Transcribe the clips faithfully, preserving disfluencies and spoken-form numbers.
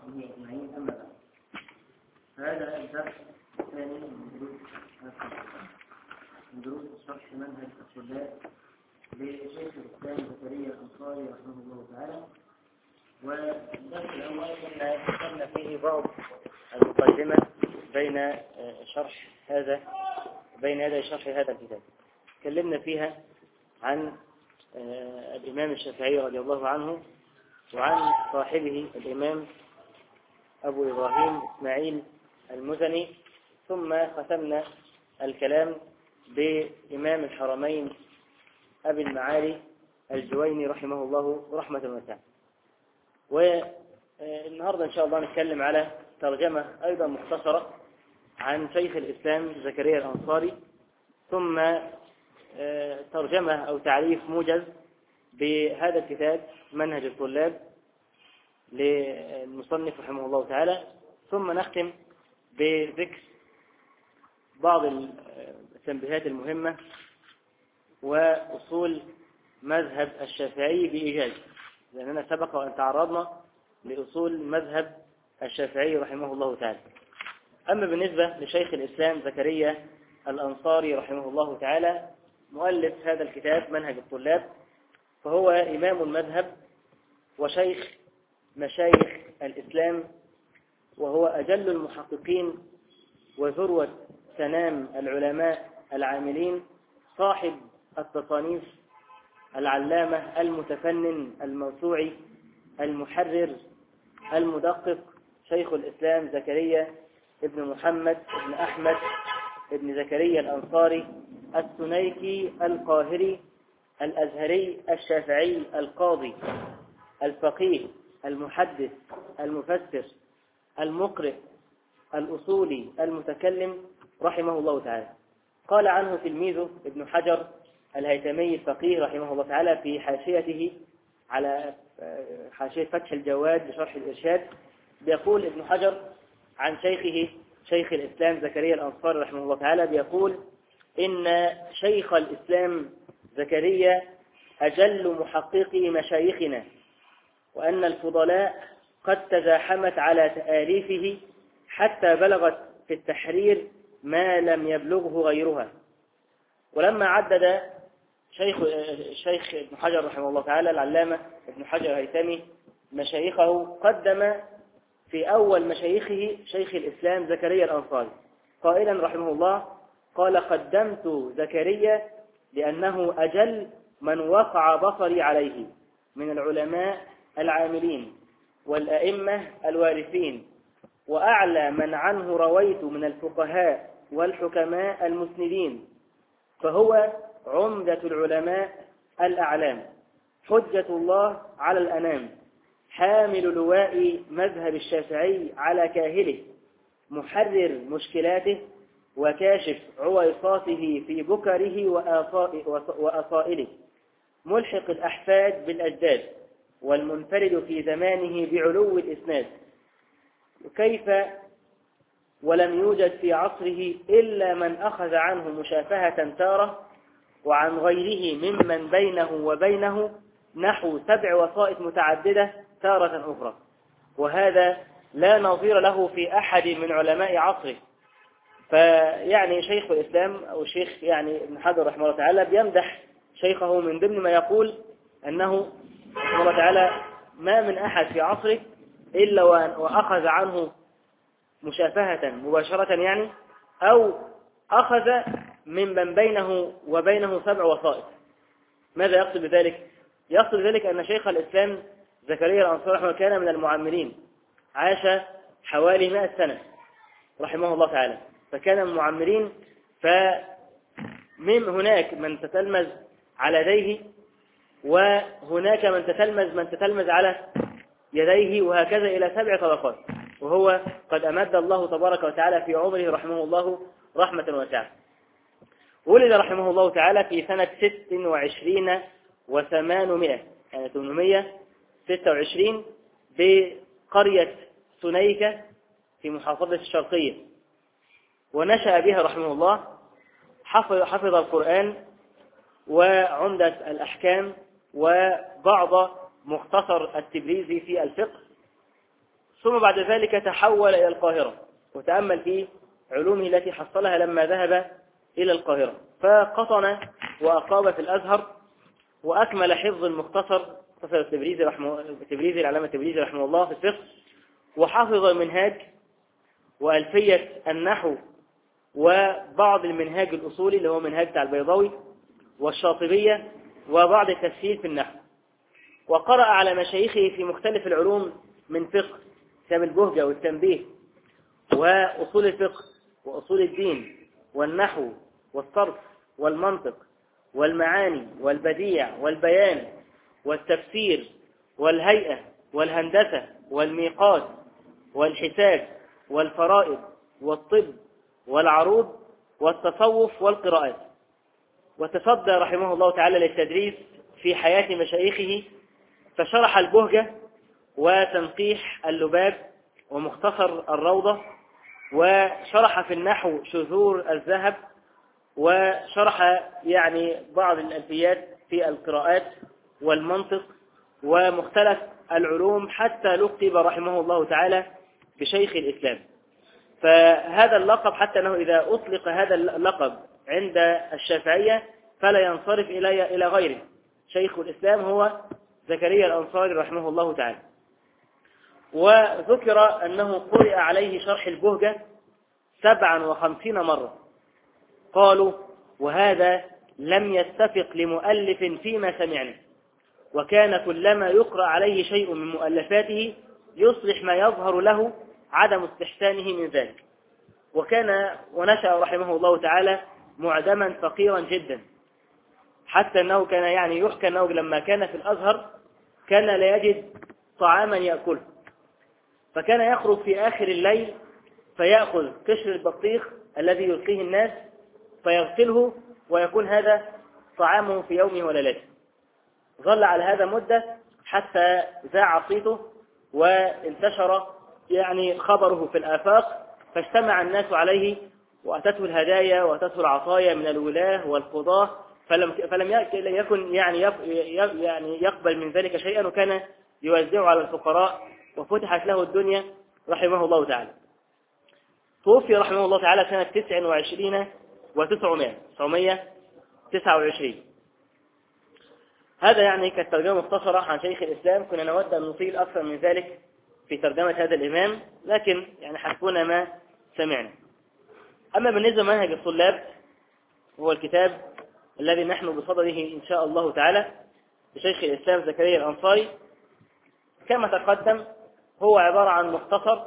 وصحبه أجمعين. أما بعد، هذا الدرس الثاني من دروس من دروس شرح منهج الطلاب لشيخ الإسلام زكريا الأنصاري رحمه الله تعالى. والدرس الأول كنا ذكرنا فيه بعض المقدمة بين شرح هذا بين يدي شرح هذا الكتاب. تكلمنا فيها عن الإمام الشافعي رضي الله عنه وعن صاحبه الإمام أبو إبراهيم إسماعيل المزني، ثم ختمنا الكلام بإمام الحرمين أبي المعالي الجويني رحمه الله رحمة واسعة. والنهاردة إن شاء الله نتكلم على ترجمة أيضا مختصرة عن شيخ الإسلام زكريا الأنصاري، ثم ترجمة أو تعريف موجز بهذا الكتاب منهج الطلاب للمصنف رحمه الله تعالى، ثم نختم بذكر بعض التنبيهات المهمة وأصول مذهب الشافعي بإيجاز، لأننا سبق وأن تعرضنا لأصول مذهب الشافعي رحمه الله تعالى. أما بالنسبة لشيخ الإسلام زكريا الأنصاري رحمه الله تعالى مؤلف هذا الكتاب منهج الطلاب، فهو إمام المذهب وشيخ مشايخ الإسلام، وهو أجل المحققين وذروة سنام العلماء العاملين، صاحب التصانيف العلامة المتفنن الموسوعي المحرر المدقق، شيخ الإسلام زكريا ابن محمد ابن أحمد ابن زكريا الأنصاري السنيكي القاهري الأزهري الشافعي القاضي الفقيه المحدث المفسر المقرئ الأصولي المتكلم رحمه الله تعالى. قال عنه تلميذه ابن حجر الهيثمي الفقيه رحمه الله تعالى في حاشيته على حاشية فتح الجواد لشرح الإرشاد، بيقول ابن حجر عن شيخه شيخ الإسلام زكريا الأنصاري رحمه الله تعالى، بيقول إن شيخ الإسلام زكريا أجل محققي مشايخنا، وأن الفضلاء قد تزاحمت على تآليفه حتى بلغت في التحرير ما لم يبلغه غيرها. ولما عدد شيخ الشيخ ابن حجر رحمه الله تعالى العلامة ابن حجر الهيثمي مشايخه، قدم في أول مشايخه شيخ الإسلام زكريا الأنصاري قائلا رحمه الله، قال: قدمت زكريا لأنه أجل من وقع بصري عليه من العلماء العاملين والأئمة الوارثين، وأعلى من عنه رويت من الفقهاء والحكماء المسندين، فهو عمدة العلماء الأعلام، حجة الله على الأنام، حامل لواء مذهب الشافعي على كاهله، محرر مشكلاته وكاشف عويصاته في بكره وأصائله، ملحق الأحفاد بالأجداد، والمنفرد في زمانه بعلو الإسناد، كيف ولم يوجد في عصره إلا من أخذ عنه مشافهة تارة، وعن غيره ممن بينه وبينه نحو سبع وسائط متعددة تارة أخرى، وهذا لا نظير له في أحد من علماء عصره. فيعني شيخ الإسلام أو الشيخ يعني ابن حجر رحمه الله تعالى بيمدح شيخه من ضمن ما يقول أنه رحمه الله تعالى ما من أحد في عصره إلا وأخذ عنه مشافهة مباشرة، يعني أو أخذ ممن بينه وبينه سبع وسائط. ماذا يقصد بذلك؟ يقصد بذلك أن شيخ الإسلام زكريا الأنصاري رحمه الله كان من المعمرين، عاش حوالي مئة سنة رحمه الله تعالى، فكان من المعمرين، فمن هناك من تتلمذ على يديه، وهناك من تتلمذ من تتلمذ على يديه، وهكذا إلى سبع طبقات. وهو قد أمد الله تبارك وتعالى في عمره رحمه الله رحمة واسعة. ولد رحمه الله تعالى في سنة ست وعشرين وثمانمائة، يعني ثمانمائة وستة وعشرين، بقرية سنيكة في محافظة الشرقية، ونشأ بها رحمه الله. حفظ, حفظ القرآن وعمدة الأحكام وبعض مختصر التبريزي في الفقه، ثم بعد ذلك تحول إلى القاهرة وتأمل في علومه التي حصلها لما ذهب إلى القاهرة، فقطن وأقام في الأزهر وأكمل حفظ المختصر مختصر التبريزي رحمه التبريزي العلامة التبريزي رحمه الله في الفقه، وحفظ المنهاج وألفية النحو وبعض المنهاج الأصولي اللي هو منهاج بتاع البيضاوي والشاطبية وبعض التفسير في النحو، وقرأ على مشايخه في مختلف العلوم من فقه كتاب البهجة والتنبيه وأصول الفقه وأصول الدين والنحو والصرف والمنطق والمعاني والبديع والبيان والتفسير والهيئة والهندسة والميقات والحساب والفرائض والطب والعروض والتصوف والقراءات. وتصدى رحمه الله تعالى للتدريس في حياة مشايخه، فشرح البهجة وتنقيح اللباب ومختصر الروضة، وشرح في النحو شذور الذهب، وشرح يعني بعض الألفيات في القراءات والمنطق ومختلف العلوم، حتى لقب رحمه الله تعالى بشيخ الإسلام. فهذا اللقب حتى أنه إذا أطلق هذا اللقب عند الشافعية فلا ينصرف إلى إلى غيره. شيخ الإسلام هو زكريا الأنصاري رحمه الله تعالى. وذكر أنه قرئ عليه شرح البهجة سبعا وخمسين مرة، قالوا وهذا لم يتفق لمؤلف فيما سمعنا، وكان كلما يقرأ عليه شيء من مؤلفاته يصلح ما يظهر له عدم استحسانه من ذلك. وكان ونشأ رحمه الله تعالى معدما فقيرا جدا، حتى أنه كان يعني يحكى أنه لما كان في الأزهر كان لا يجد طعاما يأكله، فكان يخرج في آخر الليل فيأخذ قشر البطيخ الذي يلقيه الناس فيغسله ويكون هذا طعامه في يومه وليلته. ظل على هذا مدة حتى ذاع صيته وانتشر يعني خبره في الآفاق، فاجتمع الناس عليه وأتته الهدايا وأتته العطايا من الولاة والقضاة، فلم فلم يكن يعني يعني يقبل من ذلك شيئا، وكان يوزعه على الفقراء وفتحت له الدنيا رحمه الله تعالى. توفي رحمه الله تعالى سنة تسع وعشرين وتسعمائة تسعمائة وتسعة وعشرين. هذا يعني كالترجمة مختصرة عن شيخ الإسلام. كنا نود أن نطيل أكثر من ذلك في ترجمة هذا الإمام، لكن يعني حسبنا ما سمعنا. أما بالنسبة لمنهج الطلاب، هو الكتاب الذي نحن بصدده إن شاء الله تعالى لشيخ الإسلام زكريا الأنصاري، كما تقدم هو عبارة عن مختصر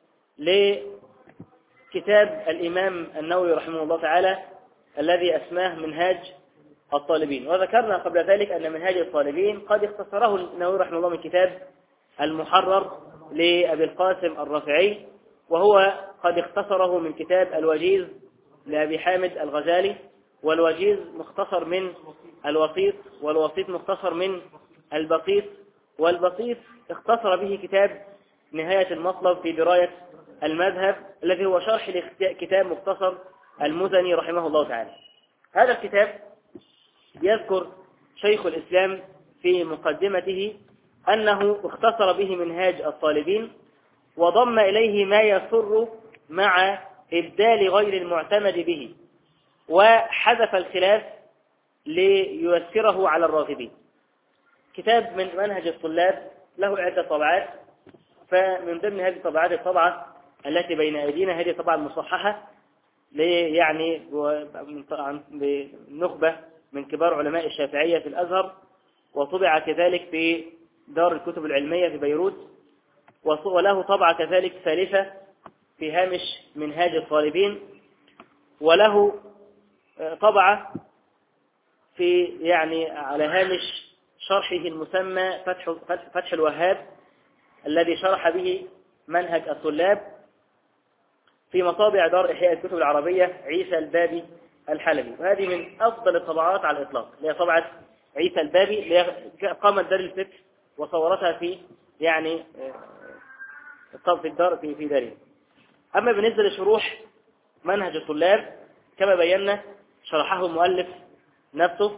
لكتاب الإمام النووي رحمه الله تعالى الذي أسماه منهاج الطالبين. وذكرنا قبل ذلك أن منهاج الطالبين قد اختصره النووي رحمه الله من كتاب المحرر لأبي القاسم الرافعي، وهو قد اختصره من كتاب الوجيز لأبي حامد الغزالي، والوجيز مختصر من الوسيط، والوسيط مختصر من البسيط، والبسيط اختصر به كتاب نهاية المطلب في دراية المذهب الذي هو شرح لكتاب مختصر المزني رحمه الله تعالى. هذا الكتاب يذكر شيخ الإسلام في مقدمته أنه اختصر به منهاج الطالبين، وضم إليه ما يسر مع إبدال غير المعتمد به، وحذف الخلاف لييسره على الراغبين. كتاب من منهج الطلاب له عدة طبعات، فمن ضمن هذه الطبعات الطبعة التي بين أيدينا هذه طبعة مصححة يعني بنخبة من كبار علماء الشافعية في الأزهر، وطبع كذلك في دار الكتب العلمية في بيروت، وله طبعة كذلك ثالثة في هامش منهاج الطالبين، وله طبعة في يعني على هامش شرحه المسمى فتح, فتح الوهاب الذي شرح به منهج الطلاب في مطابع دار إحياء الكتب العربية عيسى البابي الحلبي. وهذه من أفضل الطبعات على الإطلاق، هي طبعة عيسى البابي اللي قامت دار الفكر وصورتها في يعني في الدار في في داره. أما بالنسبة لشروح منهج الطلاب كما بينا شرحه المؤلف نفسه،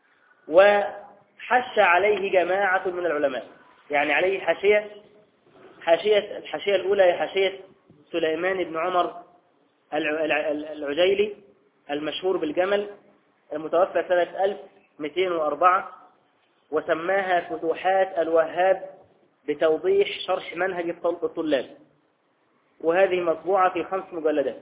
وحش عليه جماعة من العلماء، يعني عليه حاشية حاشية الحاشية الأولى هي حاشية سليمان بن عمر العجيلي المشهور بالجمل، المتوفى سنة ألف ومئتين وأربعة، وسماها فتوحات الوهاب بتوضيح شرح منهج الطلاب، وهذه مطبوعة في خمس مجلدات.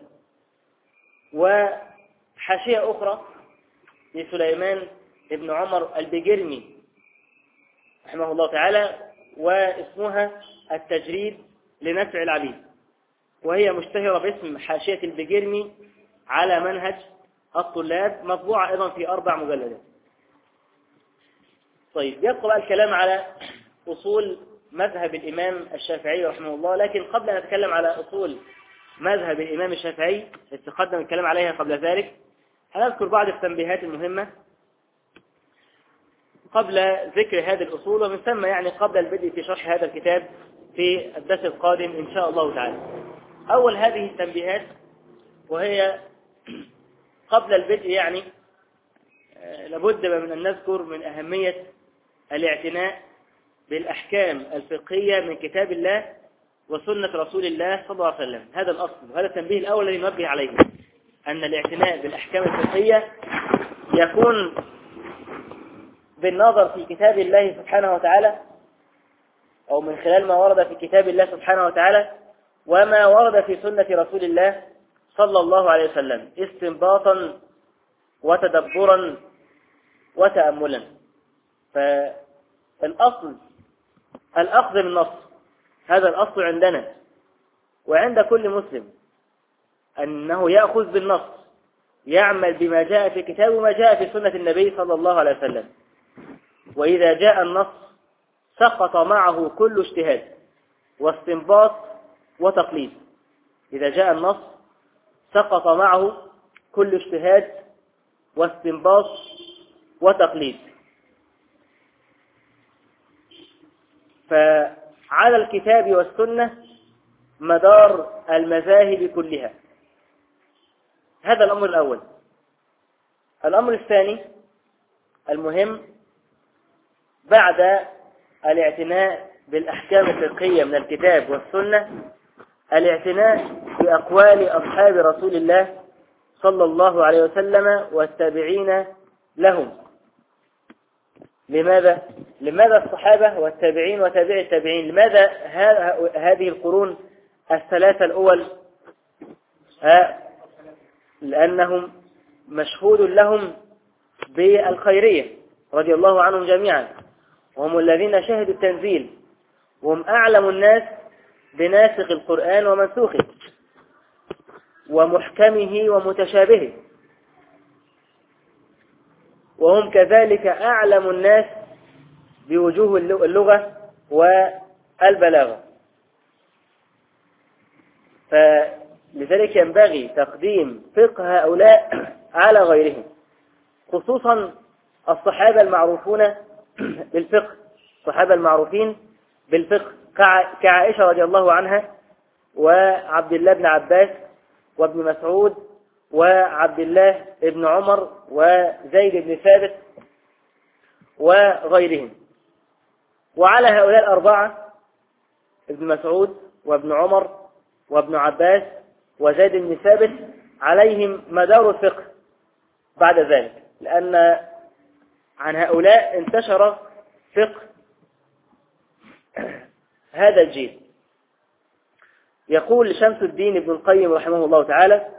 وحاشية أخرى لسليمان بن عمر البجرمي رحمه الله تعالى، واسمها التجريد لنفع العبيد، وهي مشتهرة باسم حاشية البجرمي على منهج الطلاب، مطبوعة أيضا في أربع مجلدات. طيب، يبقى بقى الكلام على أصول مذهب الإمام الشافعي رحمه الله، لكن قبل أن نتكلم على أصول مذهب الإمام الشافعي التي تقدم الكلام عليها قبل ذلك، هنذكر بعض التنبيهات المهمة قبل ذكر هذه الأصول، ومن ثم يعني قبل البدء في شرح هذا الكتاب في الدرس القادم إن شاء الله تعالى. أول هذه التنبيهات، وهي قبل البدء يعني لابد من أن نذكر من أهمية الاعتناء بالأحكام الفقهية من كتاب الله وسنة رسول الله صلى الله عليه وسلم. هذا الأصل، وهذا التنبيه الأول الذي نوجه عليه، أن الاعتناء بالأحكام الفقهية يكون بالنظر في كتاب الله سبحانه وتعالى، أو من خلال ما ورد في كتاب الله سبحانه وتعالى وما ورد في سنة رسول الله صلى الله عليه وسلم، استنباطا وتدبرا وتأملا. فالأصل الأخذ بالنص، هذا الأصل عندنا وعند كل مسلم، أنه يأخذ بالنص، يعمل بما جاء في كتاب وما جاء في سنة النبي صلى الله عليه وسلم. وإذا جاء النص سقط معه كل اجتهاد واستنباط وتقليد. إذا جاء النص سقط معه كل اجتهاد واستنباط وتقليد. فعلى الكتاب والسنة مدار المذاهب كلها. هذا الأمر الأول. الأمر الثاني المهم بعد الاعتناء بالأحكام الفقهية من الكتاب والسنة، الاعتناء بأقوال أصحاب رسول الله صلى الله عليه وسلم والتابعين لهم. لماذا؟ لماذا الصحابة والتابعين وتابع التابعين؟ لماذا هذه القرون الثلاثة الأول؟ لأنهم مشهود لهم بالخيرية رضي الله عنهم جميعا، وهم الذين شهدوا التنزيل، وهم أعلم الناس بناسخ القرآن ومنسوخه ومحكمه ومتشابهه، وهم كذلك أعلم الناس بوجوه اللغة والبلاغة. فلذلك ينبغي تقديم فقه هؤلاء على غيرهم، خصوصا الصحابة المعروفون بالفقه، الصحابة المعروفين بالفقه كعائشة رضي الله عنها، وعبد الله بن عباس، وابن مسعود، وعبد الله بن عمر، وزيد بن ثابت، وغيرهم. وعلى هؤلاء الأربعة، ابن مسعود وابن عمر وابن عباس وزيد بن ثابت، عليهم مدار الفقه بعد ذلك، لأن عن هؤلاء انتشر فقه هذا الجيل. يقول شمس الدين ابن القيم رحمه الله تعالى،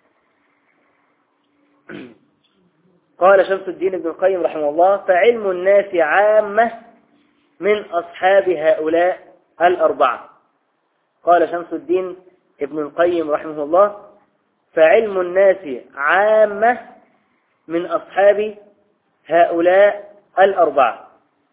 قال شمس الدين ابن القيم رحمه الله: فعلم الناس عامة من أصحاب هؤلاء الأربعة. قال شمس الدين ابن القيم رحمه الله: فعلم الناس عامة من أصحاب هؤلاء الأربعة.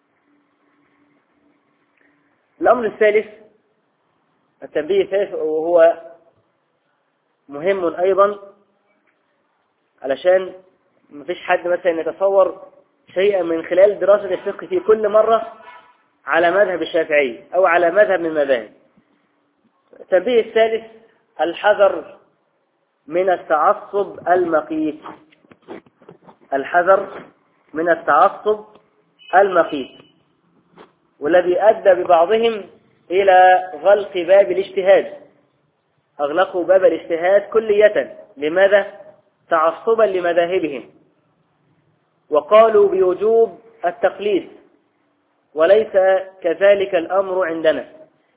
الأمر الثالث، التنبيه الثالث، وهو مهم أيضا، علشان مفيش حد مثلا يتصور شيئا من خلال دراسة الفقه في كل مرة على مذهب الشافعي أو على مذهب من المذاهب. التنبيه الثالث: الحذر من التعصب المقيت. الحذر من التعصب المقيت، والذي أدى ببعضهم إلى غلق باب الاجتهاد، أغلقوا باب الاجتهاد كلية. لماذا؟ تعصبا لمذاهبهم، وقالوا بوجوب التقليد، وليس كذلك الأمر عندنا.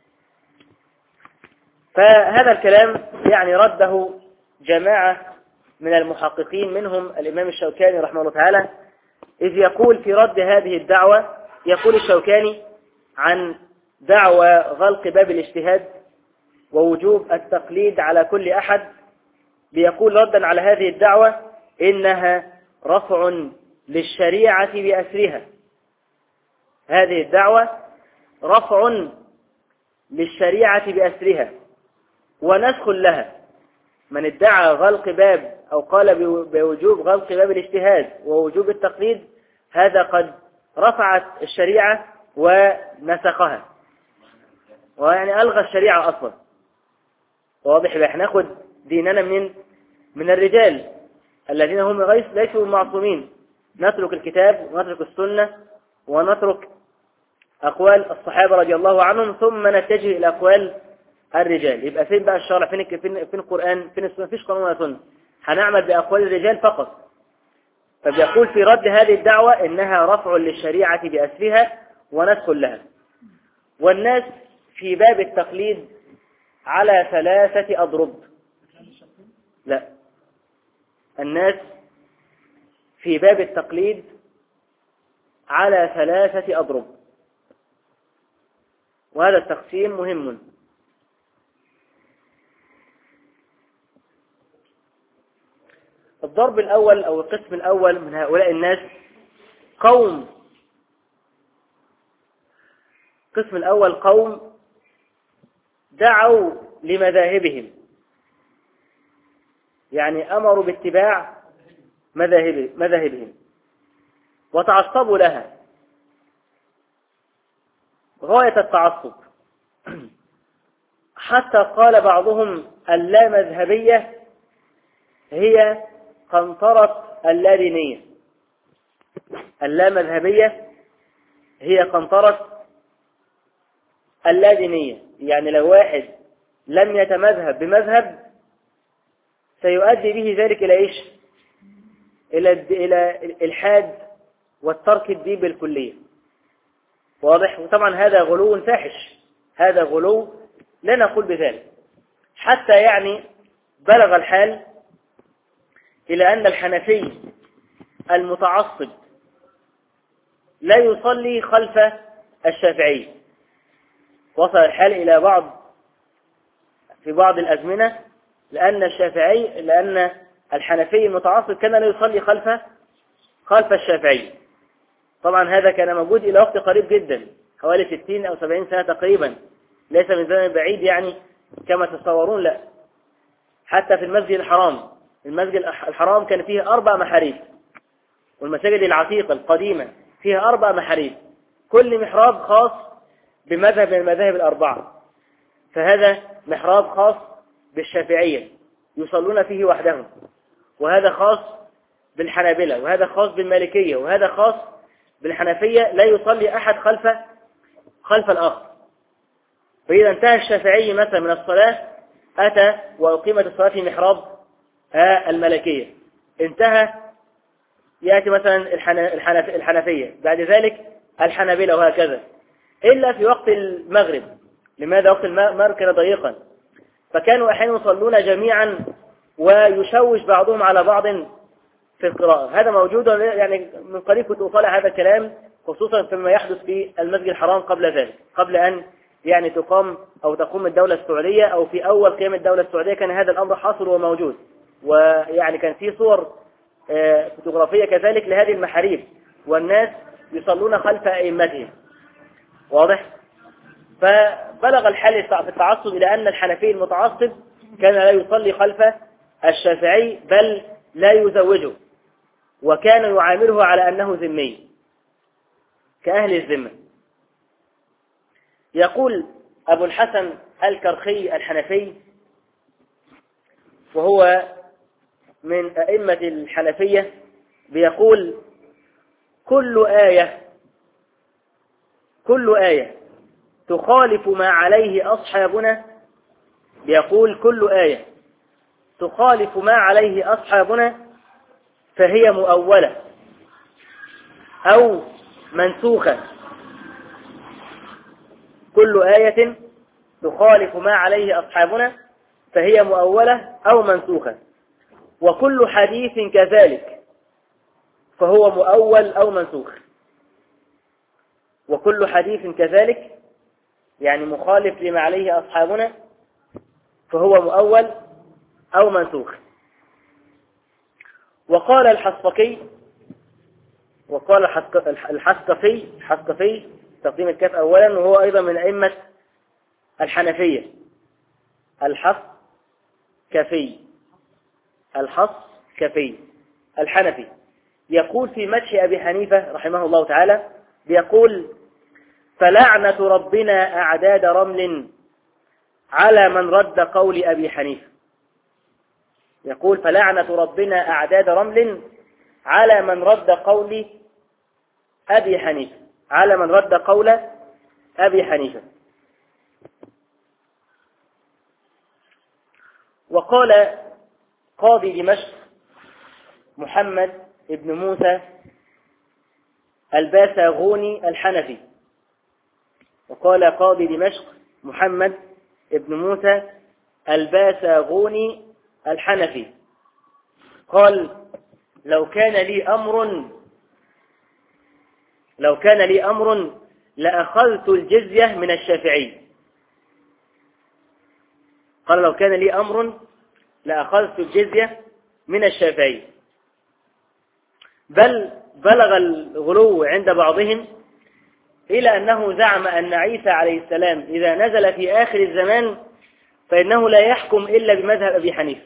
فهذا الكلام يعني رده جماعة من المحققين، منهم الإمام الشوكاني رحمه الله تعالى، إذ يقول في رد هذه الدعوة، يقول الشوكاني عن دعوى غلق باب الاجتهاد ووجوب التقليد على كل أحد، بيقول ردا على هذه الدعوة إنها رفع للشريعة بأسرها. هذه الدعوة رفع للشريعة بأسرها ونسخ لها. من ادعى غلق باب أو قال بوجوب غلق باب الاجتهاد ووجوب التقليد، هذا قد رفعت الشريعة ونسخها، ويعني ألغى الشريعة أصلا. واضح؟ احنا ناخد ديننا من من الرجال الذين هم ليسوا معصومين، نترك الكتاب ونترك السنة ونترك أقوال الصحابة رضي الله عنهم، ثم نتجه إلى أقوال الرجال. يبقى فين بقى الشرع؟ فين فين فين القرآن؟ فين السنة؟ فيش قانون ولا سنة، هنعمل بأقوال الرجال فقط. فبيقول في رد هذه الدعوة إنها رفع للشريعة بأسرها ونسخ لها. والناس في باب التقليد على ثلاثة أضرب. لا، الناس في باب التقليد على ثلاثة أضرب، وهذا التقسيم مهم. الضرب الأول أو القسم الأول من هؤلاء الناس قوم القسم الأول قوم دعوا لمذاهبهم، يعني أمروا باتباع مذاهبهم وتعصبوا لها غاية التعصب، حتى قال بعضهم اللامذهبية هي قنطرة اللادينية. اللامذهبية هي قنطرة اللادينية، يعني لو واحد لم يتمذهب بمذهب سيؤدي به ذلك إلى إيش؟ إلى إلى الإلحاد والترك الدين بالكلية. واضح؟ وطبعا هذا غلو فاحش، هذا غلو لا نقول بذلك، حتى يعني بلغ الحال إلى أن الحنفي المتعصب لا يصلي خلف الشافعي. وصل الحال إلى بعض في بعض الأزمنة، لأن الشافعي لأن الحنفي المتعصب كان لا يصلي خلف خلف الشافعي. طبعا هذا كان موجود إلى وقت قريب جدا، حوالي ستين أو سبعين سنة تقريبا، ليس من زمن بعيد يعني كما تتصورون. لا، حتى في المسجد الحرام، المسجد الحرام كان فيه أربع محاريب، والمساجد العتيقة القديمة فيها أربع محاريب، كل محراب خاص بمذهب من المذاهب الأربعة. فهذا محراب خاص بالشافعية يصلون فيه وحدهم، وهذا خاص بالحنابلة، وهذا خاص بالمالكية، وهذا خاص بالحنفية، لا يصلي أحد خلف خلف الآخر. فإذا انتهى الشافعي مثلا من الصلاة أتى وأقيمت الصلاة في محراب المالكية، انتهى يأتي مثلا الحنف الحنفية، بعد ذلك الحنابلة، وهكذا، إلا في وقت المغرب. لماذا؟ وقت المغرب كان ضيقا، فكانوا أحيانا يصلون جميعا ويشوش بعضهم على بعض في القراءة. هذا موجود يعني من قريب، كنت أطالع هذا الكلام خصوصا فيما يحدث في المسجد الحرام قبل ذلك، قبل أن يعني تقام أو تقوم الدولة السعودية، أو في أول قيام الدولة السعودية كان هذا الأمر حاصل وموجود، ويعني كان في صور فوتوغرافية كذلك لهذه المحاريب، والناس يصلون خلف أئمتهم. واضح؟ فبلغ الحال في التعصب إلى أن الحنفي المتعصب كان لا يصلي خلف الشافعي، بل لا يزوجه، وكان يعامله على أنه ذمي كأهل الذمة. يقول أبو الحسن الكرخي الحنفي، وهو من أئمة الحنفية، بيقول كل آية كل آية تخالف ما عليه أصحابنا، بيقول كل آية تخالف ما عليه أصحابنا فهي مؤولة أو منسوخة. كل آية تخالف ما عليه أصحابنا فهي مؤولة أو منسوخة، وكل حديث كذلك فهو مؤول أو منسوخ. وكل حديث كذلك يعني مخالف لما عليه أصحابنا فهو مؤول أو منسوخ. وقال الحصفقي وقال الحصفقي الحصفقي تقديم الكاف أولا، وهو أيضا من أئمة الحنفية. الحصفقي الحصفقي الحنفي يقول في مدح أبي حنيفة رحمه الله تعالى، بيقول: فلعنة ربنا أعداد رمل على من رد قول أبي حنيفة. يقول: فلعنة ربنا أعداد رمل على من رد قول أبي حنيفة على من رد قول أبي حنيفة. وقال قاضي دمشق محمد ابن موسى الباساغوني الحنفي وقال قاضي دمشق محمد ابن موسى الباساغوني الحنفي قال: لو كان لي أمر لو كان لي أمر لأخذت الجزية من الشافعي. قال: لو كان لي أمر لأخذت الجزية من الشافعي. بل بلغ الغلو عند بعضهم إلى أنه زعم أن عيسى عليه السلام إذا نزل في آخر الزمان فإنه لا يحكم إلا بمذهب أبي حنيفة.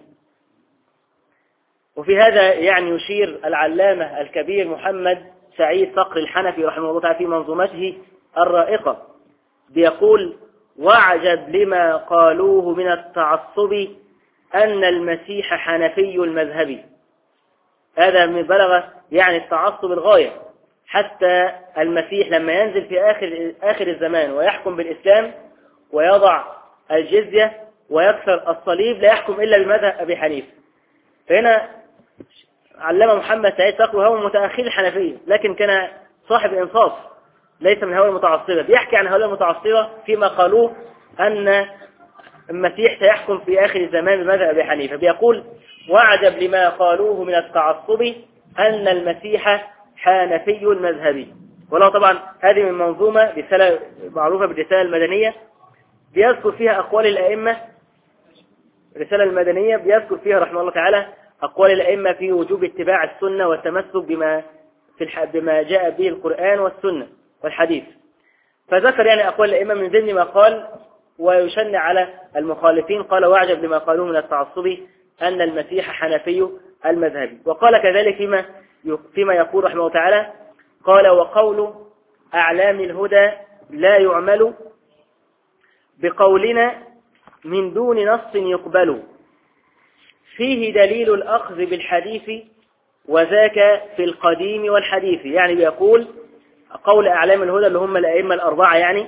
وفي هذا يعني يشير العلامة الكبير محمد سعيد صقر الحنفي رحمه الله تعالى في منظومته الرائقة، بيقول: واعجب لما قالوه من التعصب أن المسيح حنفي المذهب. هذا من بلغ يعني التعصب الغاية، حتى المسيح لما ينزل في آخر آخر الزمان ويحكم بالإسلام ويضع الجزية ويكسر الصليب لا يحكم إلا بمذهب أبي حنيفة. فهنا علم محمد سعيد صقر هو متأخر الحنفية، لكن كان صاحب إنصاف ليس من هؤلاء المتعصبة. بيحكي عن هؤلاء المتعصبة فيما قالوه أن المسيح سيحكم في آخر الزمان بمذهب أبي حنيفة. بيقول: واعجب لما قالوه من التعصب أن المسيح حنفي المذهب. ولو طبعا هذه من منظومة رسالة معروفة بالرسالة المدنية، بيذكر فيها أقوال الأئمة. الرسالة المدنية بيذكر فيها رحمه الله تعالى أقوال الأئمة في وجوب اتباع السنة والتمسك بما في الح... بما جاء به القرآن والسنة والحديث. فذكر يعني أقوال الأئمة من ضمن ما قال ويشنع على المخالفين. قال: واعجب لما قالوه من التعصب أن المسيح حنفي المذهب. وقال كذلك فيما فيما يقول رحمه الله تعالى، قال: وقول أعلام الهدى لا يعمل بقولنا من دون نص يقبل، فيه دليل الأخذ بالحديث وذاك في القديم والحديث. يعني بيقول قول أعلام الهدى اللي هم الأئمة الأربعة، يعني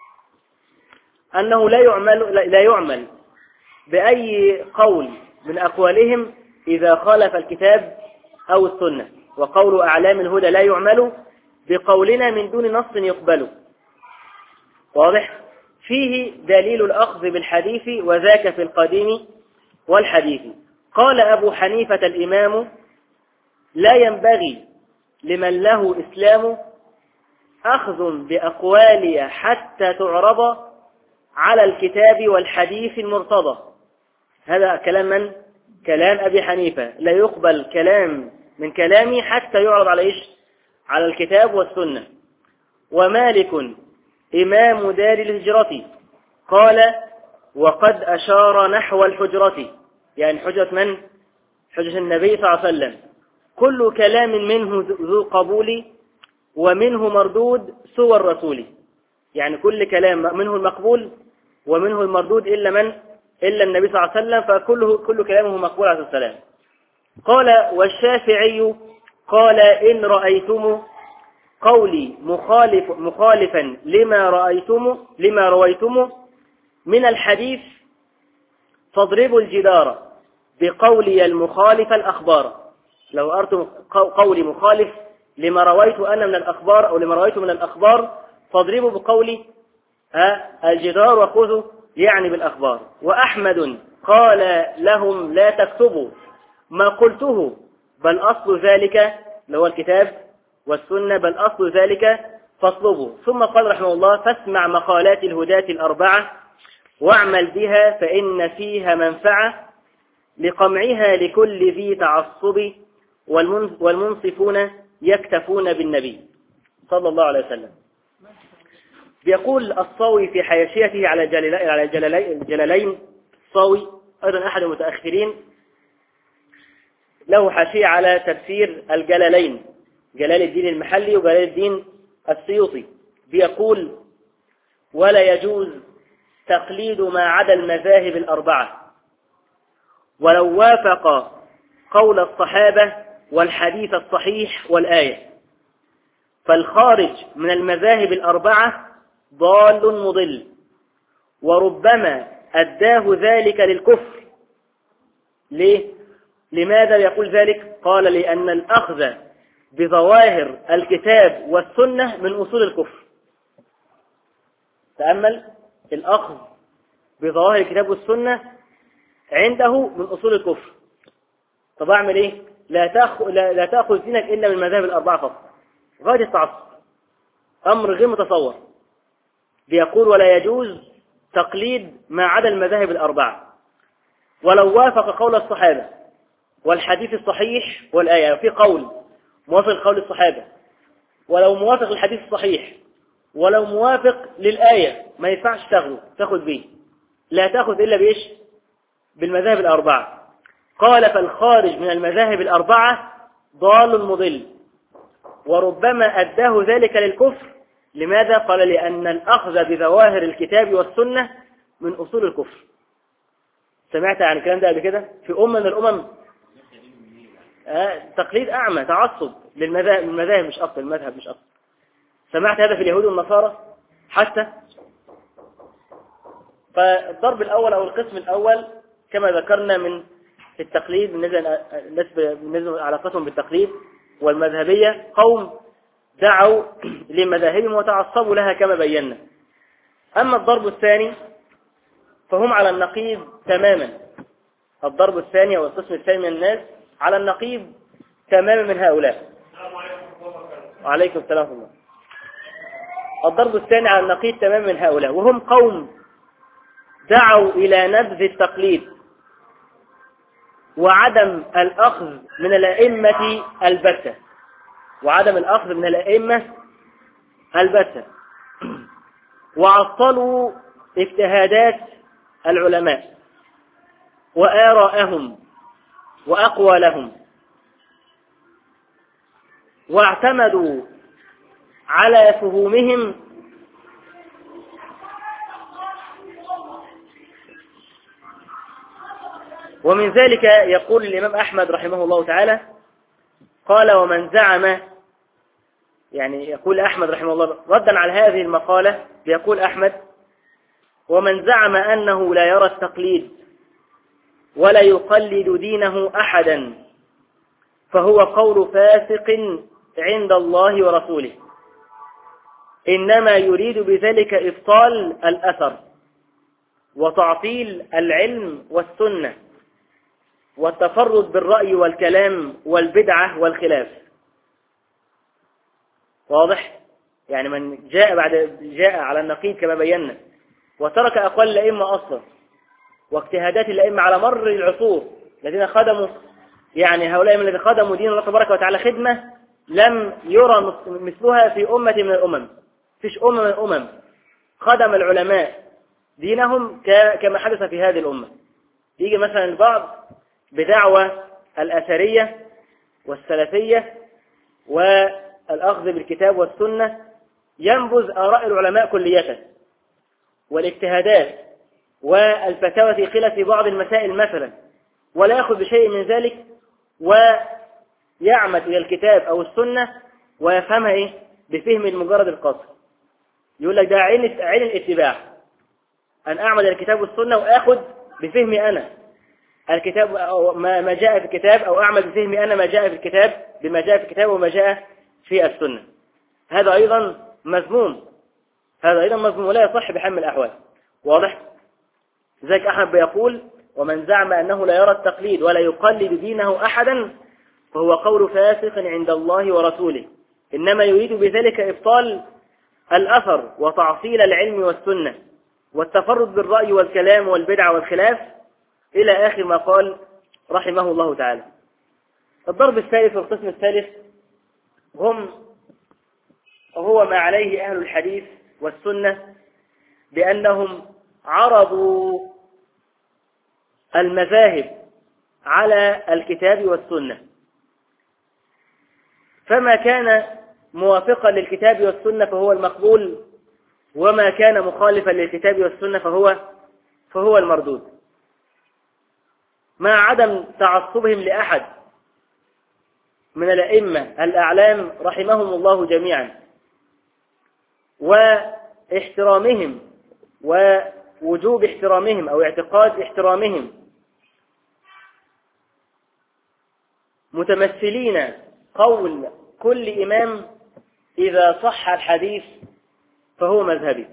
أنه لا يعمل لا يعمل بأي قول من أقوالهم إذا خالف الكتاب أو السنة. وقول أعلام الهدى لا يعمل بقولنا من دون نص يقبل. واضح؟ فيه دليل الأخذ بالحديث وذاك في القديم والحديث. قال أبو حنيفة الإمام: لا ينبغي لمن له إسلام أخذ بأقوالي حتى تعرض على الكتاب والحديث المرتضى. هذا كلام من؟ كلام أبي حنيفة. لا يقبل كلام من كلامي حتى يعرض على إيش؟ على الكتاب والسنة. ومالك إمام دار الهجرة قال: وقد أشار نحو الحجرة، يعني حجرة من؟ حجرة النبي صلى الله عليه وسلم. كل كلام منه ذو قبول ومنه مردود سوى الرسول. يعني كل كلام منه المقبول ومنه المردود إلا من؟ إلا النبي صلى الله عليه وسلم، فكله كل كلامه مقبول عليه السلام. قال: والشافعي قال: إن رأيتم قولي مخالف مخالفا لما رأيتم لما رويتم من الحديث فاضربوا الجدار بقولي المخالف الأخبار. لو أردتم قولي مخالف لما رويت أنا من الأخبار أو لما رويت من الأخبار فاضربوا بقولي الجدار وخذوا يعني بالأخبار. وأحمد قال لهم لا تكتبوا ما قلته بل أصل ذلك اللي هو الكتاب والسنة بل أصل ذلك فاطلبوا. ثم قال رحمه الله فاسمع مقالات الهداة الأربعة واعمل بها فإن فيها منفعة لقمعها لكل ذي تعصب والمنصفون يكتفون بالنبي صلى الله عليه وسلم. بيقول الصاوي في حاشيته على الجلالين الصاوي أيضا أحد المتأخرين له حاشية على تفسير الجلالين جلال الدين المحلي وجلال الدين السيوطي. بيقول ولا يجوز تقليد ما عدا المذاهب الأربعة ولو وافق قول الصحابة والحديث الصحيح والآية، فالخارج من المذاهب الأربعة ضال مضل وربما أداه ذلك للكفر. ليه؟ لماذا يقول ذلك؟ قال لأن الأخذ بظواهر الكتاب والسنة من أصول الكفر. تأمل، الأخذ بظواهر الكتاب والسنة عنده من أصول الكفر. طب أعمل إيه؟ لا تأخذ, لا, لا تأخذ دينك إلا من المذاهب الأربعة فقط، غاية التعصب، أمر غير متصور. بيقول ولا يجوز تقليد ما عدا المذاهب الأربعة ولو وافق قول الصحابة والحديث الصحيح والآية. في قول موافق قول الصحابة ولو موافق الحديث الصحيح ولو موافق للآية ما ينفعش تاخذه تاخذ به، لا تاخذ إلا بإيش؟ بالمذاهب الأربعة. قال فالخارج من المذاهب الأربعة ضال مضل وربما أداه ذلك للكفر. لماذا؟ قال لأن الأخذ بظواهر الكتاب والسنة من أصول الكفر. سمعت عن الكلام ده قبل كده في أمة من الأمم؟ آه تقليد أعمى، تعصب للمذاهب، المذاهب مش أصل، المذهب مش أصل. سمعت هذا في اليهود والنصارى حتى. فالضرب الأول أو القسم الأول كما ذكرنا من التقليد بالنسبة علاقتهم بالتقليد والمذهبية، قوم دعوا لمذاهبهم وتعصبوا لها كما بينا. أما الضرب الثاني فهم على النقيض تماما. الضرب الثاني أو القسم الثاني من الناس على النقيض تماما من هؤلاء. وعليكم السلام ورحمة الله. الضرب الثاني على النقيض تماما من هؤلاء، وهم قوم دعوا إلى نبذ التقليد وعدم الأخذ من الأئمة البتة، وعدم الأخذ من الأئمة البتة، وعطلوا اجتهادات العلماء وآراءهم وأقوالهم، واعتمدوا على فهومهم ومن ذلك يقول الإمام أحمد رحمه الله تعالى قال ومن زعم، يعني يقول أحمد رحمه الله ردا على هذه المقالة، يقول أحمد ومن زعم أنه لا يرى التقليد ولا يقلد دينه أحدا فهو قول فاسق عند الله ورسوله، إنما يريد بذلك إبطال الأثر وتعطيل العلم والسنة والتفرد بالرأي والكلام والبدعة والخلاف. واضح؟ يعني من جاء بعد جاء على النقيض كما بينا وترك أقوال الأئمة أصلا واجتهادات الأئمة على مر العصور الذين خدموا، يعني هؤلاء من الذين خدموا دين الله تبارك وتعالى خدمة لم يرى مثلها في أمة من الأمم. فيش أمة من الأمم خدم العلماء دينهم كما حدث في هذه الأمة. يجي مثلا البعض بدعوة الأثرية والسلفية والأخذ بالكتاب والسنة ينبذ آراء العلماء كلية والاجتهادات والفتاوى في خلاف بعض المسائل مثلا، ولا يأخذ بشيء من ذلك ويعمد إلى الكتاب أو السنة ويفهمها إيه؟ بفهم المجرد القصر. يقول لك ده عين عين الاتباع، أن أعمل الكتاب والسنة وآخذ بفهمي أنا الكتاب أو ما جاء في الكتاب، أو أعمل بفهمي أنا ما جاء في الكتاب بما جاء في الكتاب وما جاء في السنة. هذا أيضا مذموم، هذا أيضا مذموم ولا يصح بحال من الأحوال. واضح؟ ذلك أحمد بيقول: ومن زعم أنه لا يرى التقليد ولا يقلد دينه أحدا فهو قول فاسق عند الله ورسوله، إنما يريد بذلك إبطال الأثر وتعطيل العلم والسنة والتفرد بالرأي والكلام والبدع والخلاف، إلى آخر ما قال رحمه الله تعالى. الضرب الثالث والقسم الثالث هم هو ما عليه أهل الحديث والسنة، بأنهم عرضوا المذاهب على الكتاب والسنة، فما كان موافقا للكتاب والسنة فهو المقبول، وما كان مخالفا للكتاب والسنة فهو فهو المردود، مع عدم تعصبهم لأحد من الأئمة الأعلام رحمهم الله جميعا، واحترامهم ووجوب احترامهم أو اعتقاد احترامهم، متمثلين قول كل إمام: إذا صح الحديث فهو مذهبي.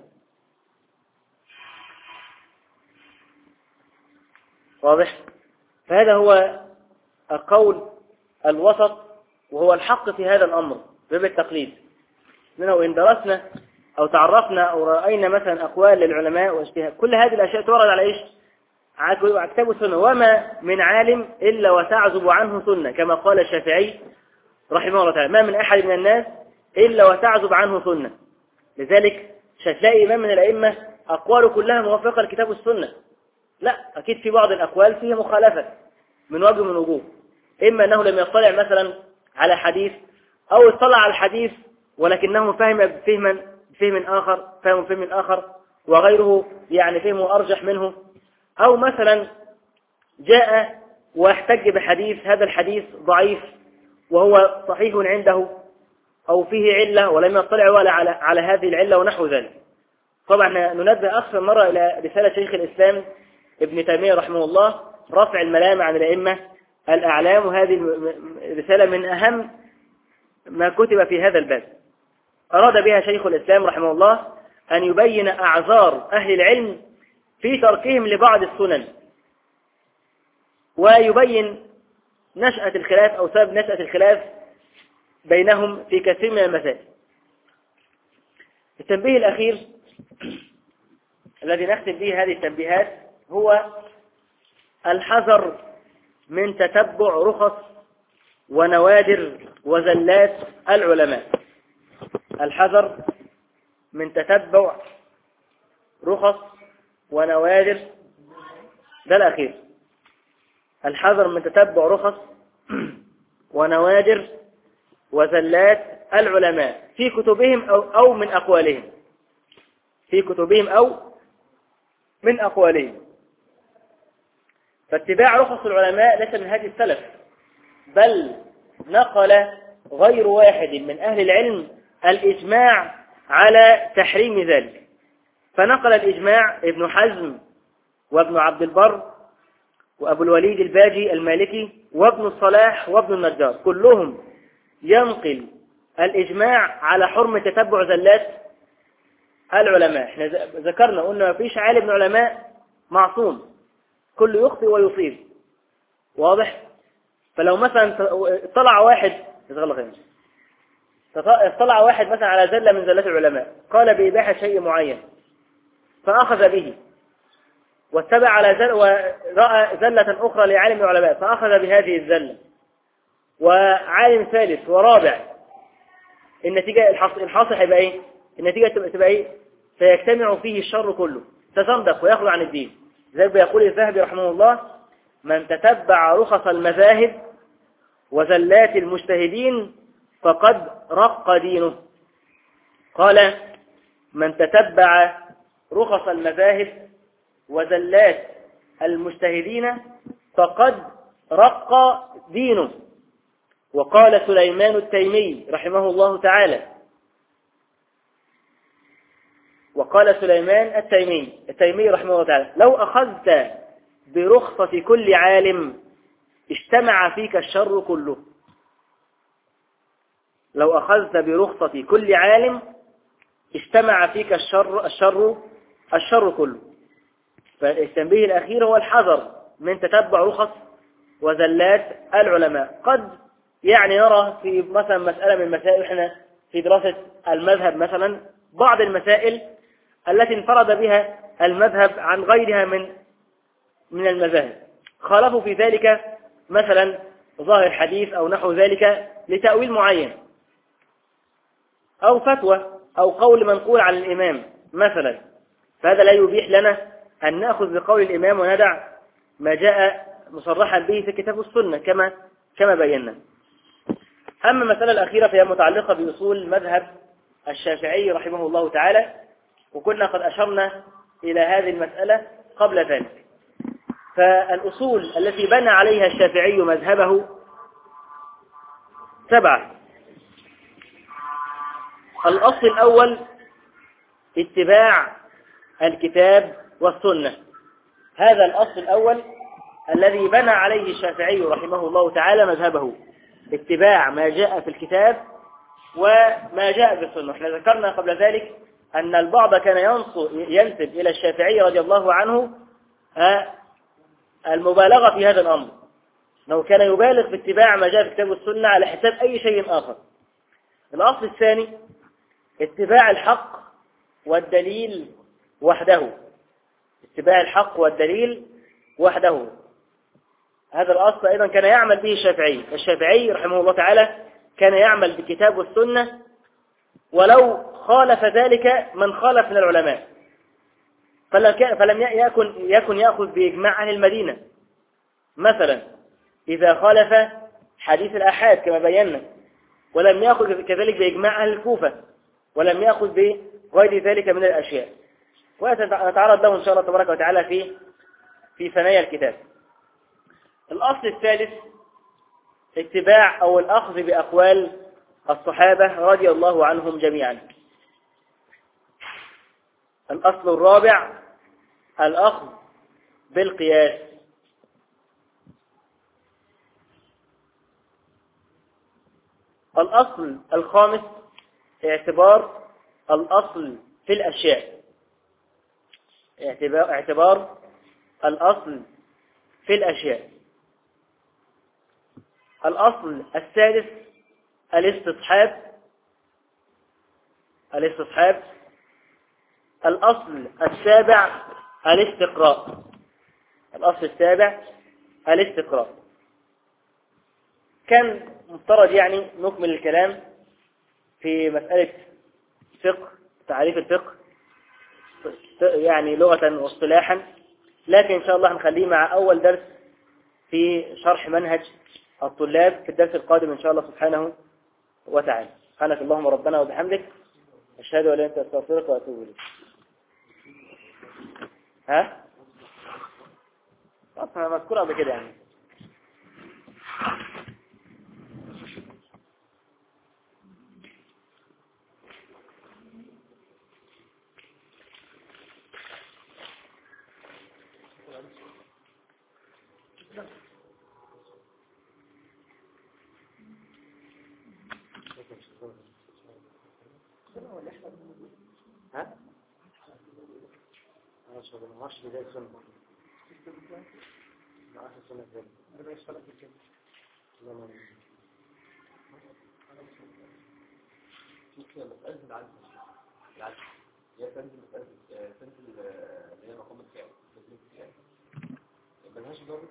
واضح؟ فهذا هو القول الوسط، وهو الحق في هذا الأمر باب التقليد. لأنه إن درسنا أو تعرفنا أو رأينا مثلا أقوال للعلماء واجتهاد، كل هذه الأشياء تورد على إيش؟ على كتاب السنة. وما من عالم إلا وتعزب عنه سنة، كما قال الشافعي رحمه الله تعالى: ما من أحد من الناس إلا وتعزب عنه سنة. لذلك مش هتلاقي إمام من الأئمة أقواله كلها موافقة للكتاب والسنة، لا، أكيد في بعض الأقوال فيها مخالفة من وجه من وجوه، إما أنه لم يطلع مثلا على حديث، أو اطلع على الحديث ولكنه فهم بفهم بفهم آخر فهم بفهم آخر وغيره يعني فهمه أرجح منه، أو مثلا جاء واحتج بحديث هذا الحديث ضعيف وهو صحيح عنده أو فيه علة ولم يطلع ولا على, على هذه العلة ونحو ذلك. طبعا ننبه أكثر مرة إلى رسالة شيخ الإسلام ابن تيمية رحمه الله: رفع الملام عن الأئمة الأعلام، وهذه رسالة من أهم ما كتب في هذا الباب. أراد بها شيخ الإسلام رحمه الله أن يبين أعذار أهل العلم في تركهم لبعض السنن، ويبين نشأة الخلاف أو سبب نشأة الخلاف بينهم في كثير من المسائل. التنبيه الأخير الذي نختم به هذه التنبيهات هو الحذر من تتبع رخص ونوادر وزلات العلماء. الحذر من تتبع رخص ونوادر، ده الأخير، الحذر من تتبع رخص ونوادر وزلات العلماء في كتبهم أو, أو من أقوالهم في كتبهم أو من أقوالهم. فاتباع رخص العلماء ليس من هذه السلف، بل نقل غير واحد من أهل العلم الإجماع على تحريم ذلك. فنقل الإجماع ابن حزم وابن عبد البر وأبو الوليد الباجي المالكي وابن الصلاح وابن النجار، كلهم ينقل الإجماع على حرمة تتبع زلات العلماء. احنا ذكرنا قلنا ما فيش عالم من العلماء معصوم، كل يخطئ ويصيب. واضح؟ فلو مثلا طلع واحد اطلع واحد مثلا على زلة من زلات العلماء، قال بإباحة شيء معين فأخذ به، واتبع على زل ورأى زلة أخرى لعالم العلماء فأخذ بهذه الزلة، وعالم ثالث ورابع، النتيجة الحاصل هيبقى ايه؟ النتيجة تبقى ايه؟ سيجتمع فيه الشر كله، تزندق ويخرج عن الدين. ذلك بيقول الذهبي رحمه الله: من تتبع رخص المذاهب وزلات المجتهدين فقد رق دينه. قال: من تتبع رخص المذاهب وزلات المجتهدين فقد رق دينه. وقال سليمان التيمي رحمه الله تعالى: وقال سليمان التيمي التيمي رحمه الله تعالى: لو أخذت برخصة كل عالم اجتمع فيك الشر كله. لو أخذت برخصة كل عالم اجتمع فيك الشر الشر الشر كله. فالتنبيه الأخير هو الحذر من تتبع رخص وزلات العلماء. قد يعني نرى في مثلا مسألة من مسائل احنا في دراسة المذهب مثلا بعض المسائل التي انفرد بها المذهب عن غيرها من من المذاهب، خالفوا في ذلك مثلا ظاهر حديث أو نحو ذلك لتأويل معين أو فتوى أو قول منقول عن الإمام مثلا، فهذا لا يبيح لنا أن نأخذ بقول الإمام وندع ما جاء مصرحا به في كتاب السنة كما كما بينا. أما المسألة الأخيرة فهي متعلقة بأصول مذهب الشافعي رحمه الله تعالى، وكنا قد أشرنا إلى هذه المسألة قبل ذلك. فالأصول التي بنى عليها الشافعي مذهبه سبعة. الأصل الأول اتباع الكتاب والسنة، هذا الأصل الأول الذي بنى عليه الشافعي رحمه الله تعالى مذهبه، اتباع ما جاء في الكتاب وما جاء في السنة. احنا ذكرنا قبل ذلك أن البعض كان ينسب إلى الشافعي رضي الله عنه المبالغة في هذا الأمر، أنه كان يبالغ في اتباع ما جاء في الكتاب والسنة على حساب أي شيء آخر. الأصل الثاني اتباع الحق والدليل وحده، اتباع الحق والدليل وحده. هذا الأصل أيضا كان يعمل به الشافعي. الشافعي رحمه الله تعالى كان يعمل بالكتاب والسنة ولو خالف ذلك من خالف من العلماء، فلم يكن يكن يأخذ بإجماع أهل المدينة مثلا إذا خالف حديث الآحاد كما بينا، ولم يأخذ كذلك بإجماع أهل الكوفة، ولم يأخذ بغير ذلك من الأشياء، ونتعرض له إن شاء الله تبارك وتعالى في في ثنايا الكتاب. الأصل الثالث اتباع أو الأخذ بأقوال الصحابة رضي الله عنهم جميعا. الأصل الرابع الأخذ بالقياس. الأصل الخامس اعتبار الأصل في الأشياء، اعتبار, اعتبار الأصل في الأشياء. الأصل السادس الاستصحاب الاستصحاب الأصل السابع الاستقراء الأصل السابع الاستقراء. كان مفترض يعني نكمل الكلام في مسألة فقه، تعريف الفقه يعني لغة واصطلاحا، لكن إن شاء الله هنخليه مع أول درس في شرح منهج الطلاب في الدرس القادم إن شاء الله سبحانه وتعالى. سبحانك اللهم ربنا وبحمدك، أشهد أن لا إله إلا أنت أستغفرك وأتوب إليك. ها؟ أصلا مذكورة قبل كده يعني. ها؟ ما شاء الله، ما شاء الله زي السنة. ما عارف السنة زي. أنا إيش خلق كده؟ لا ما. شوف يا مسألة العدل. العدل. يا تنزل مسألة تنزل اللي هي مقام الفعل. تنزل الفعل. ملهاش ضابط.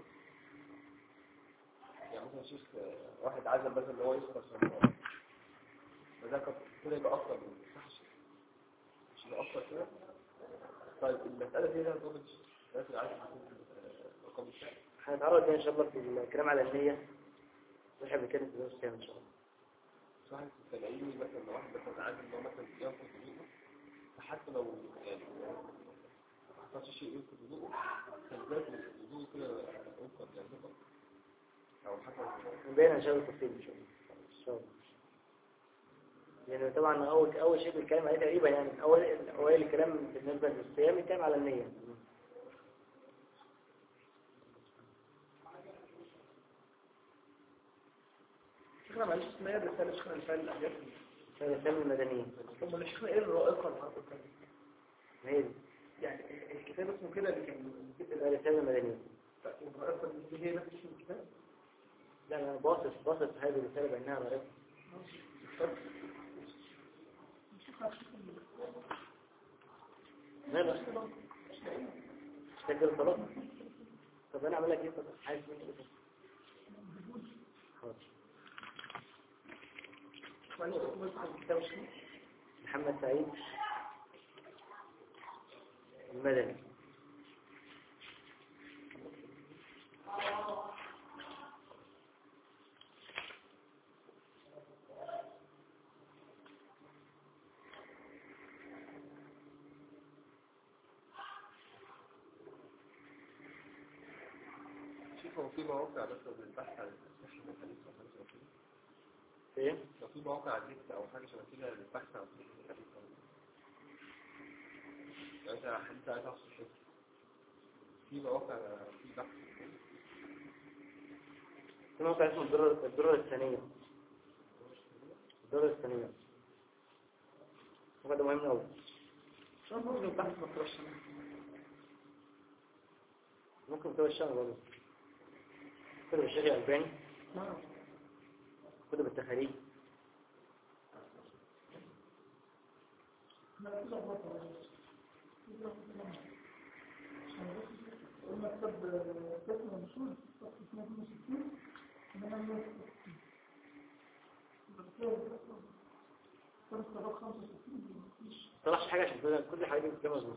يعني مثلا شيخ واحد عزم مثلا اللي هو يسقط في الموضوع. فده كده يبقى أفضل. مش يبقى أفضل كده. طيب المسألة دي لها ضابط بس العزم مقام الفعل. هنتعرض إن شاء الله في الكلام على النية. نحب نتكلم في درس كامل إن شاء الله. صحيح التبعيني مثلا لو واحد مثلا عازم لو مثلا ينقص وضوءه، فحتى لو يعني ما حصلش شيء ينقص وضوءه، فالذات الوضوء كده ينقص يعني نقص أو حتى نبين إن شاء الله التفصيل إن شاء الله. إن شاء الله. يعني طبعا أول أول شيء بيتكلم عليه تقريبا يعني أول أوائل الكلام بالنسبة للصيام بيتكلم على النية. شيخنا معلش اسمها ايه الرسالة شيخنا الفعل الأحياء؟ الرسالة المدنية. ثم الشيخنا ايه الرائقة الحرب الكلام؟ ما هي دي. يعني الكتاب اسمه كده اللي كان الرسالة المدنية. والرائقة دي هي نفس اسم الكتاب؟ لا أنا باصص باصص هذه الرسالة بأنها رائقة. ماذا؟ مش فاكر الطلاق؟ طب أنا أعمل لك إيه؟ طب عايز مني إيه؟ خلاص. محمد سعيد المدني. هو في مواقع بس للبحث عن الصحة من الحديث أو حاجة شبه كده؟ إيه؟ لو في مواقع على النت أو حاجة شبه كده للبحث عن صحة الحديث أو يعني أنت حديث عايز أعرف صحته في مواقع في بحث في موقع اسمه الدرر الدرر الثانية. الدرر الثانية. وهذا مهم أوي. شو ممكن البحث مفرش؟ ممكن تبقى الشهر برضه. كتب الشيخ الألباني. نعم. كتب التخاريج. طلعش حاجة عشان كده كل حاجة دي مظبوطة.